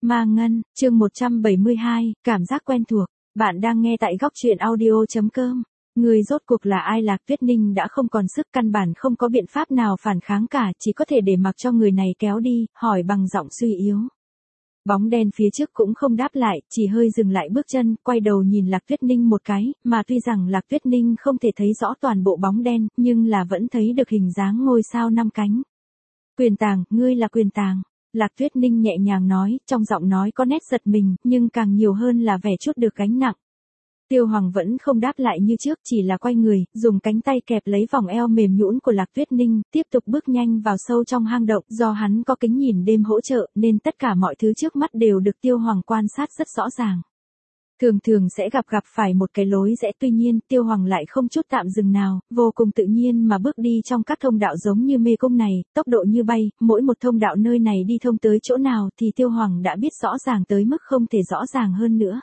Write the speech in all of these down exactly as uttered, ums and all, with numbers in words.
Ma Ngân, chương một trăm bảy mươi hai, cảm giác quen thuộc. Bạn đang nghe tại góc truyện audio chấm com. Người rốt cuộc là ai? Lạc Tuyết Ninh đã không còn sức, căn bản không có biện pháp nào phản kháng cả, chỉ có thể để mặc cho người này kéo đi, hỏi bằng giọng suy yếu. Bóng đen phía trước cũng không đáp lại, chỉ hơi dừng lại bước chân, quay đầu nhìn Lạc Tuyết Ninh một cái, mà tuy rằng Lạc Tuyết Ninh không thể thấy rõ toàn bộ bóng đen, nhưng là vẫn thấy được hình dáng ngôi sao năm cánh. Quyền Tàng, ngươi là Quyền Tàng. Lạc Tuyết Ninh nhẹ nhàng nói, trong giọng nói có nét giật mình, nhưng càng nhiều hơn là vẻ chút được gánh nặng. Tiêu Hoàng vẫn không đáp lại như trước, chỉ là quay người, dùng cánh tay kẹp lấy vòng eo mềm nhũn của Lạc Tuyết Ninh, tiếp tục bước nhanh vào sâu trong hang động. Do hắn có kính nhìn đêm hỗ trợ, nên tất cả mọi thứ trước mắt đều được Tiêu Hoàng quan sát rất rõ ràng. Thường thường sẽ gặp gặp phải một cái lối rẽ, tuy nhiên Tiêu Hoàng lại không chút tạm dừng nào, vô cùng tự nhiên mà bước đi trong các thông đạo giống như mê cung này, tốc độ như bay, mỗi một thông đạo nơi này đi thông tới chỗ nào thì Tiêu Hoàng đã biết rõ ràng tới mức không thể rõ ràng hơn nữa.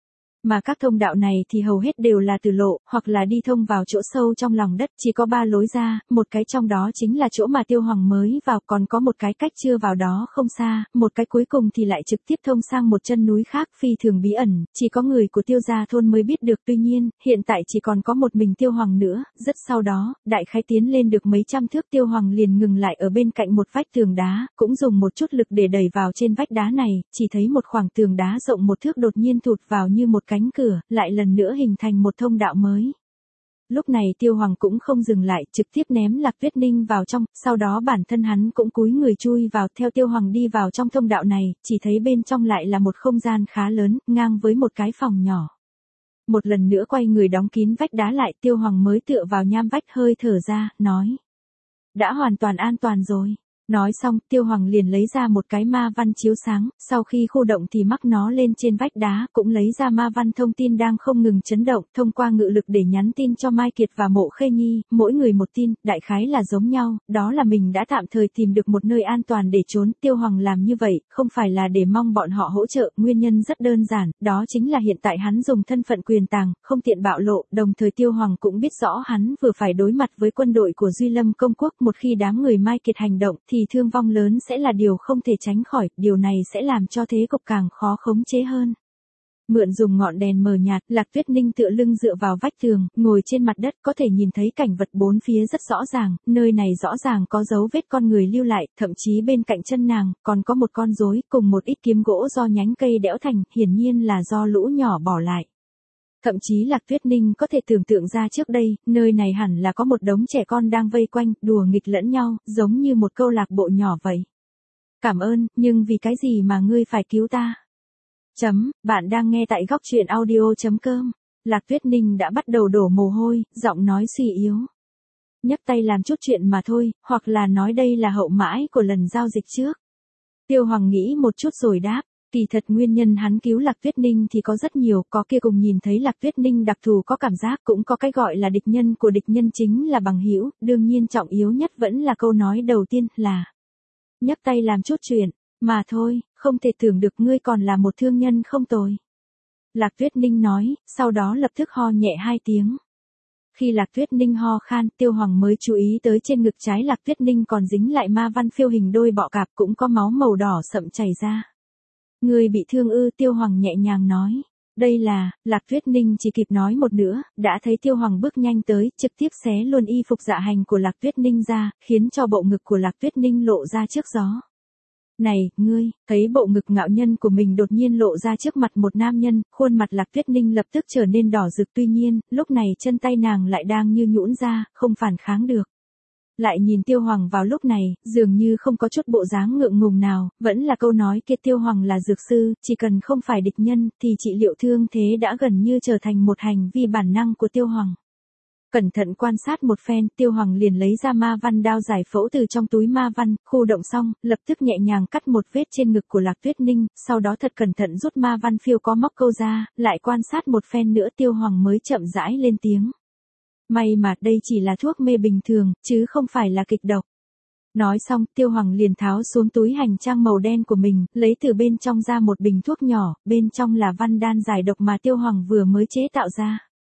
Mà các thông đạo này thì hầu hết đều là tử lộ, hoặc là đi thông vào chỗ sâu trong lòng đất, chỉ có ba lối ra, một cái trong đó chính là chỗ mà Tiêu Hoàng mới vào, còn có một cái cách chưa vào đó không xa, một cái cuối cùng thì lại trực tiếp thông sang một chân núi khác phi thường bí ẩn, chỉ có người của Tiêu gia thôn mới biết được. Tuy nhiên, hiện tại chỉ còn có một mình Tiêu Hoàng nữa. Rất sau đó, đại khái tiến lên được mấy trăm thước, Tiêu Hoàng liền ngừng lại ở bên cạnh một vách tường đá, cũng dùng một chút lực để đẩy vào trên vách đá này, chỉ thấy một khoảng tường đá rộng một thước đột nhiên thụt vào như một cánh cửa, lại lần nữa hình thành một thông đạo mới. Lúc này Tiêu Hoàng cũng không dừng lại, trực tiếp ném Lạc Tuyết Ninh vào trong, sau đó bản thân hắn cũng cúi người chui vào, theo Tiêu Hoàng đi vào trong thông đạo này, chỉ thấy bên trong lại là một không gian khá lớn, ngang với một cái phòng nhỏ. Một lần nữa quay người đóng kín vách đá lại, Tiêu Hoàng mới tựa vào nham vách hơi thở ra, nói: đã hoàn toàn an toàn rồi. Nói xong, Tiêu Hoàng liền lấy ra một cái ma văn chiếu sáng, sau khi khu động thì mắc nó lên trên vách đá, cũng lấy ra ma văn thông tin đang không ngừng chấn động, thông qua ngự lực để nhắn tin cho Mai Kiệt và Mộ Khê Nhi, mỗi người một tin, đại khái là giống nhau, đó là mình đã tạm thời tìm được một nơi an toàn để trốn. Tiêu Hoàng làm như vậy, không phải là để mong bọn họ hỗ trợ, nguyên nhân rất đơn giản, đó chính là hiện tại hắn dùng thân phận Quyền Tàng, không tiện bạo lộ, đồng thời Tiêu Hoàng cũng biết rõ hắn vừa phải đối mặt với quân đội của Duy Lâm Công Quốc, một khi đám người Mai Kiệt hành động, thì thương vong lớn sẽ là điều không thể tránh khỏi, điều này sẽ làm cho thế cục càng khó khống chế hơn. Mượn dùng ngọn đèn mờ nhạt, Lạc Tuyết Ninh tựa lưng dựa vào vách tường, ngồi trên mặt đất, có thể nhìn thấy cảnh vật bốn phía rất rõ ràng, nơi này rõ ràng có dấu vết con người lưu lại, thậm chí bên cạnh chân nàng, còn có một con rối, cùng một ít kiếm gỗ do nhánh cây đẽo thành, hiển nhiên là do lũ nhỏ bỏ lại. Thậm chí Lạc Tuyết Ninh có thể tưởng tượng ra trước đây, nơi này hẳn là có một đống trẻ con đang vây quanh, đùa nghịch lẫn nhau, giống như một câu lạc bộ nhỏ vậy. Cảm ơn, nhưng vì cái gì mà ngươi phải cứu ta? Chấm, bạn đang nghe tại góc truyện audio chấm com. Lạc Tuyết Ninh đã bắt đầu đổ mồ hôi, giọng nói suy yếu. Nhấc tay làm chút chuyện mà thôi, hoặc là nói đây là hậu mãi của lần giao dịch trước. Tiêu Hoàng nghĩ một chút rồi đáp. Kỳ thật nguyên nhân hắn cứu Lạc Tuyết Ninh thì có rất nhiều, có kia cùng nhìn thấy Lạc Tuyết Ninh đặc thù có cảm giác, cũng có cái gọi là địch nhân của địch nhân chính là bằng hữu, đương nhiên trọng yếu nhất vẫn là câu nói đầu tiên là nhấc tay làm chút chuyện, mà thôi, không thể tưởng được ngươi còn là một thương nhân không tồi. Lạc Tuyết Ninh nói, sau đó lập tức ho nhẹ hai tiếng. Khi Lạc Tuyết Ninh ho khan, Tiêu Hoàng mới chú ý tới trên ngực trái Lạc Tuyết Ninh còn dính lại ma văn phiêu hình đôi bọ cạp, cũng có máu màu đỏ sậm chảy ra. Ngươi bị thương ư? Tiêu Hoàng nhẹ nhàng nói. Đây là, Lạc Tuyết Ninh chỉ kịp nói một nữa, đã thấy Tiêu Hoàng bước nhanh tới, trực tiếp xé luôn y phục dạ hành của Lạc Tuyết Ninh ra, khiến cho bộ ngực của Lạc Tuyết Ninh lộ ra trước gió. Này, ngươi, thấy bộ ngực ngạo nhân của mình đột nhiên lộ ra trước mặt một nam nhân, khuôn mặt Lạc Tuyết Ninh lập tức trở nên đỏ rực, tuy nhiên, lúc này chân tay nàng lại đang như nhũn ra, không phản kháng được. Lại nhìn Tiêu Hoàng vào lúc này, dường như không có chút bộ dáng ngượng ngùng nào, vẫn là câu nói kia, Tiêu Hoàng là dược sư, chỉ cần không phải địch nhân, thì trị liệu thương thế đã gần như trở thành một hành vi bản năng của Tiêu Hoàng. Cẩn thận quan sát một phen, Tiêu Hoàng liền lấy ra ma văn đao giải phẫu từ trong túi ma văn, khu động xong, lập tức nhẹ nhàng cắt một vết trên ngực của Lạc Tuyết Ninh, sau đó thật cẩn thận rút ma văn phiêu có móc câu ra, lại quan sát một phen nữa, Tiêu Hoàng mới chậm rãi lên tiếng. May mà đây chỉ là thuốc mê bình thường, chứ không phải là kịch độc. Nói xong, Tiêu Hoàng liền tháo xuống túi hành trang màu đen của mình, lấy từ bên trong ra một bình thuốc nhỏ, bên trong là văn đan giải độc mà Tiêu Hoàng vừa mới chế tạo ra.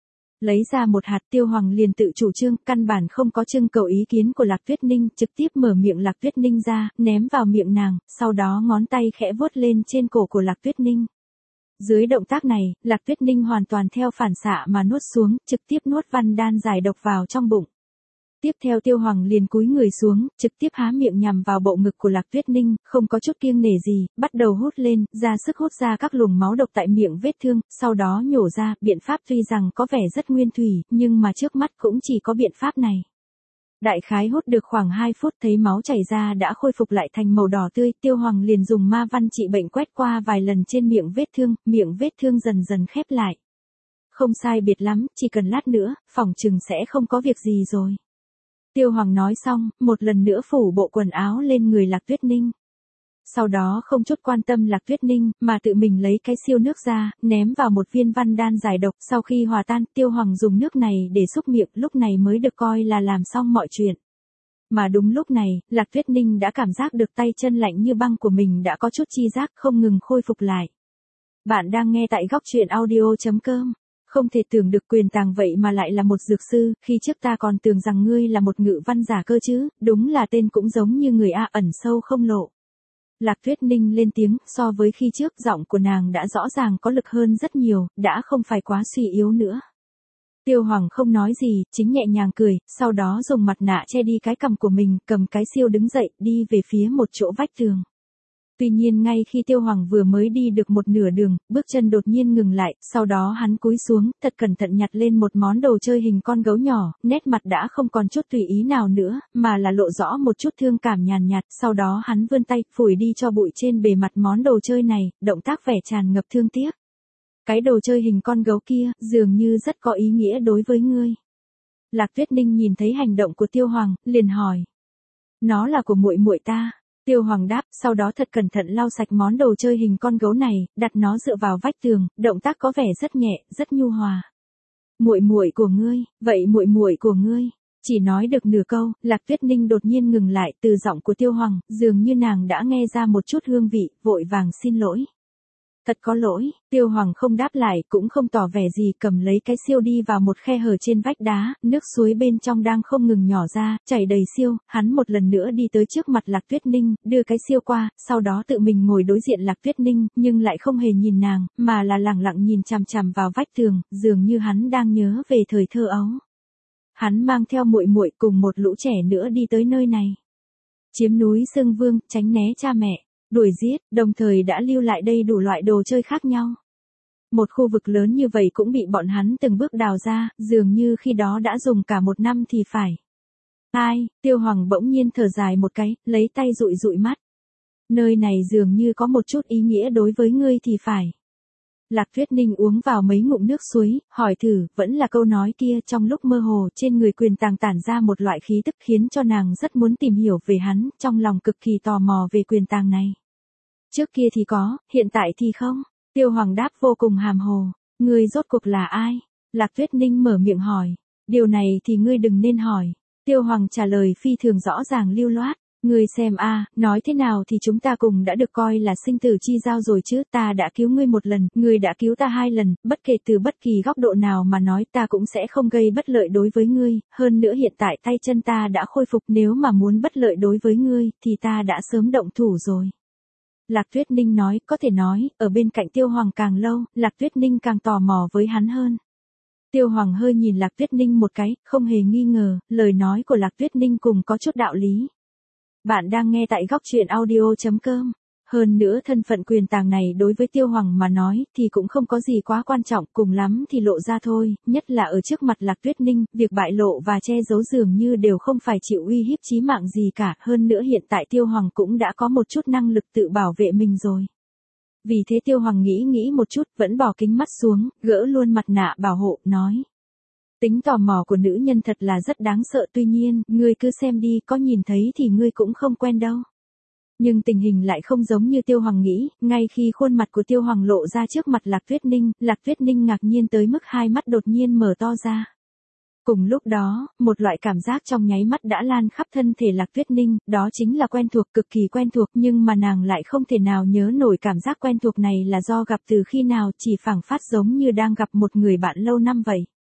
Lấy ra một hạt, Tiêu Hoàng liền tự chủ trương, căn bản không có trưng cầu ý kiến của Lạc Tuyết Ninh, trực tiếp mở miệng Lạc Tuyết Ninh ra, ném vào miệng nàng, sau đó ngón tay khẽ vuốt lên trên cổ của Lạc Tuyết Ninh. Dưới động tác này, Lạc Tuyết Ninh hoàn toàn theo phản xạ mà nuốt xuống, trực tiếp nuốt văn đan giải độc vào trong bụng. Tiếp theo Tiêu Hoàng liền cúi người xuống, trực tiếp há miệng nhằm vào bộ ngực của Lạc Tuyết Ninh, không có chút kiêng nể gì, bắt đầu hút lên, ra sức hút ra các luồng máu độc tại miệng vết thương, sau đó nhổ ra, biện pháp tuy rằng có vẻ rất nguyên thủy, nhưng mà trước mắt cũng chỉ có biện pháp này. Đại khái hút được khoảng hai phút thấy máu chảy ra đã khôi phục lại thành màu đỏ tươi, Tiêu Hoàng liền dùng ma văn trị bệnh quét qua vài lần trên miệng vết thương, miệng vết thương dần dần khép lại. Không sai biệt lắm, chỉ cần lát nữa, phỏng chừng sẽ không có việc gì rồi. Tiêu Hoàng nói xong, một lần nữa phủ bộ quần áo lên người Lạc Tuyết Ninh. Sau đó không chút quan tâm Lạc Tuyết Ninh, mà tự mình lấy cái siêu nước ra, ném vào một viên văn đan giải độc, sau khi hòa tan, Tiêu Hoàng dùng nước này để xúc miệng, lúc này mới được coi là làm xong mọi chuyện. Mà đúng lúc này, Lạc Tuyết Ninh đã cảm giác được tay chân lạnh như băng của mình đã có chút chi giác không ngừng khôi phục lại. Bạn đang nghe tại góc truyện audio chấm com. Không thể tưởng được Quyền Tàng vậy mà lại là một dược sư, khi trước ta còn tưởng rằng ngươi là một ngự văn giả cơ chứ, đúng là tên cũng giống như người A, ẩn sâu không lộ. Lạc Tuyết Ninh lên tiếng, so với khi trước giọng của nàng đã rõ ràng có lực hơn rất nhiều, đã không phải quá suy yếu nữa. Tiêu Hoàng không nói gì, chính nhẹ nhàng cười, sau đó dùng mặt nạ che đi cái cằm của mình, cầm cái siêu đứng dậy, đi về phía một chỗ vách tường. Tuy nhiên ngay khi Tiêu Hoàng vừa mới đi được một nửa đường, bước chân đột nhiên ngừng lại, sau đó hắn cúi xuống, thật cẩn thận nhặt lên một món đồ chơi hình con gấu nhỏ, nét mặt đã không còn chút tùy ý nào nữa, mà là lộ rõ một chút thương cảm nhàn nhạt, sau đó hắn vươn tay, phủi đi cho bụi trên bề mặt món đồ chơi này, động tác vẻ tràn ngập thương tiếc. Cái đồ chơi hình con gấu kia, dường như rất có ý nghĩa đối với ngươi. Lạc Tuyết Ninh nhìn thấy hành động của Tiêu Hoàng, liền hỏi. Nó là của muội muội ta. Tiêu Hoàng đáp, sau đó thật cẩn thận lau sạch món đồ chơi hình con gấu này, đặt nó dựa vào vách tường, động tác có vẻ rất nhẹ, rất nhu hòa. Muội muội của ngươi, vậy muội muội của ngươi. Chỉ nói được nửa câu, Lạc Tuyết Ninh đột nhiên ngừng lại, từ giọng của Tiêu Hoàng, dường như nàng đã nghe ra một chút hương vị, vội vàng xin lỗi. Thật có lỗi, Tiêu Hoàng không đáp lại, cũng không tỏ vẻ gì, cầm lấy cái siêu đi vào một khe hở trên vách đá, nước suối bên trong đang không ngừng nhỏ ra, chảy đầy siêu, hắn một lần nữa đi tới trước mặt Lạc Tuyết Ninh, đưa cái siêu qua, sau đó tự mình ngồi đối diện Lạc Tuyết Ninh, nhưng lại không hề nhìn nàng, mà là lẳng lặng nhìn chằm chằm vào vách tường, dường như hắn đang nhớ về thời thơ ấu. Hắn mang theo muội muội cùng một lũ trẻ nữa đi tới nơi này. Chiếm núi Sương Vương, tránh né cha mẹ. Đuổi giết, đồng thời đã lưu lại đây đủ loại đồ chơi khác nhau. Một khu vực lớn như vậy cũng bị bọn hắn từng bước đào ra, dường như khi đó đã dùng cả một năm thì phải. Ai, Tiêu Hoàng bỗng nhiên thở dài một cái, lấy tay dụi dụi mắt. Nơi này dường như có một chút ý nghĩa đối với ngươi thì phải. Lạc Tuyết Ninh uống vào mấy ngụm nước suối, hỏi thử, vẫn là câu nói kia, trong lúc mơ hồ, trên người Quyền Tàng tản ra một loại khí tức khiến cho nàng rất muốn tìm hiểu về hắn, trong lòng cực kỳ tò mò về Quyền Tàng này. Trước kia thì có, hiện tại thì không. Tiêu Hoàng đáp vô cùng hàm hồ. Ngươi rốt cuộc là ai? Lạc Tuyết Ninh mở miệng hỏi. Điều này thì ngươi đừng nên hỏi. Tiêu Hoàng trả lời phi thường rõ ràng lưu loát. Ngươi xem a, nói thế nào thì chúng ta cùng đã được coi là sinh tử chi giao rồi chứ, ta đã cứu ngươi một lần, ngươi đã cứu ta hai lần, bất kể từ bất kỳ góc độ nào mà nói ta cũng sẽ không gây bất lợi đối với ngươi, hơn nữa hiện tại tay chân ta đã khôi phục, nếu mà muốn bất lợi đối với ngươi, thì ta đã sớm động thủ rồi. Lạc Tuyết Ninh nói, có thể nói, ở bên cạnh Tiêu Hoàng càng lâu, Lạc Tuyết Ninh càng tò mò với hắn hơn. Tiêu Hoàng hơi nhìn Lạc Tuyết Ninh một cái, không hề nghi ngờ, lời nói của Lạc Tuyết Ninh cùng có chút đạo lý. Bạn đang nghe tại góc truyện audio chấm com. Hơn nữa thân phận Quyền Tàng này đối với Tiêu Hoàng mà nói thì cũng không có gì quá quan trọng, cùng lắm thì lộ ra thôi, nhất là ở trước mặt Lạc Tuyết Ninh, việc bại lộ và che giấu dường như đều không phải chịu uy hiếp chí mạng gì cả, hơn nữa hiện tại Tiêu Hoàng cũng đã có một chút năng lực tự bảo vệ mình rồi. Vì thế Tiêu Hoàng nghĩ nghĩ một chút, vẫn bỏ kính mắt xuống, gỡ luôn mặt nạ bảo hộ, nói. Tính tò mò của nữ nhân thật là rất đáng sợ, tuy nhiên, ngươi cứ xem đi, có nhìn thấy thì ngươi cũng không quen đâu. Nhưng tình hình lại không giống như Tiêu Hoàng nghĩ, ngay khi khuôn mặt của Tiêu Hoàng lộ ra trước mặt Lạc Tuyết Ninh, Lạc Tuyết Ninh ngạc nhiên tới mức hai mắt đột nhiên mở to ra. Cùng lúc đó, một loại cảm giác trong nháy mắt đã lan khắp thân thể Lạc Tuyết Ninh, đó chính là quen thuộc, cực kỳ quen thuộc, nhưng mà nàng lại không thể nào nhớ nổi cảm giác quen thuộc này là do gặp từ khi nào, chỉ phảng phất giống như đang gặp một người bạn lâu năm vậy.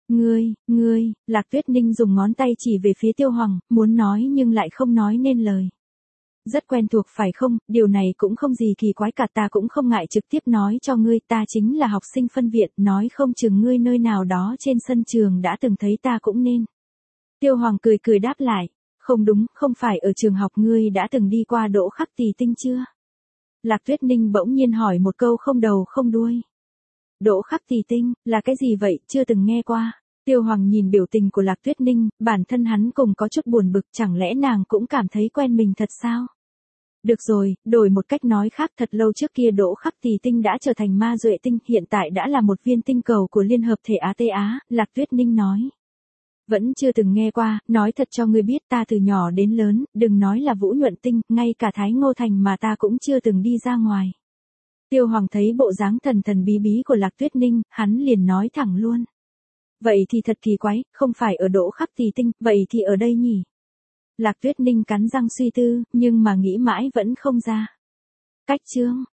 Ngươi, ngươi, Lạc Tuyết Ninh dùng ngón tay chỉ về phía Tiêu Hoàng, muốn nói nhưng lại không nói nên lời. Rất quen thuộc phải không, điều này cũng không gì kỳ quái cả, ta cũng không ngại trực tiếp nói cho ngươi, ta chính là học sinh phân viện, nói không chừng ngươi nơi nào đó trên sân trường đã từng thấy ta cũng nên. Tiêu Hoàng cười cười đáp lại, không đúng, không phải ở trường học ngươi đã từng đi qua Đỗ Khắc Tỳ Tinh chưa? Lạc Tuyết Ninh bỗng nhiên hỏi một câu không đầu không đuôi. Đỗ Khắc Tỳ Tinh, là cái gì vậy, chưa từng nghe qua. Tiêu Hoàng nhìn biểu tình của Lạc Tuyết Ninh, bản thân hắn cùng có chút buồn bực, chẳng lẽ nàng cũng cảm thấy quen mình thật sao? Được rồi, đổi một cách nói khác, thật lâu trước kia Đỗ Khắc Tỳ Tinh đã trở thành ma duệ tinh, hiện tại đã là một viên tinh cầu của Liên hợp thể Á Tây Á, Lạc Tuyết Ninh nói. Vẫn chưa từng nghe qua, nói thật cho ngươi biết, ta từ nhỏ đến lớn, đừng nói là Vũ Nhuận Tinh, ngay cả Thái Ngô Thành mà ta cũng chưa từng đi ra ngoài. Tiêu Hoàng thấy bộ dáng thần thần bí bí của Lạc Tuyết Ninh, hắn liền nói thẳng luôn. Vậy thì thật kỳ quái, không phải ở Đỗ Khắc Tỳ Tinh, vậy thì ở đây nhỉ? Lạc Tuyết Ninh cắn răng suy tư, nhưng mà nghĩ mãi vẫn không ra. Cách chương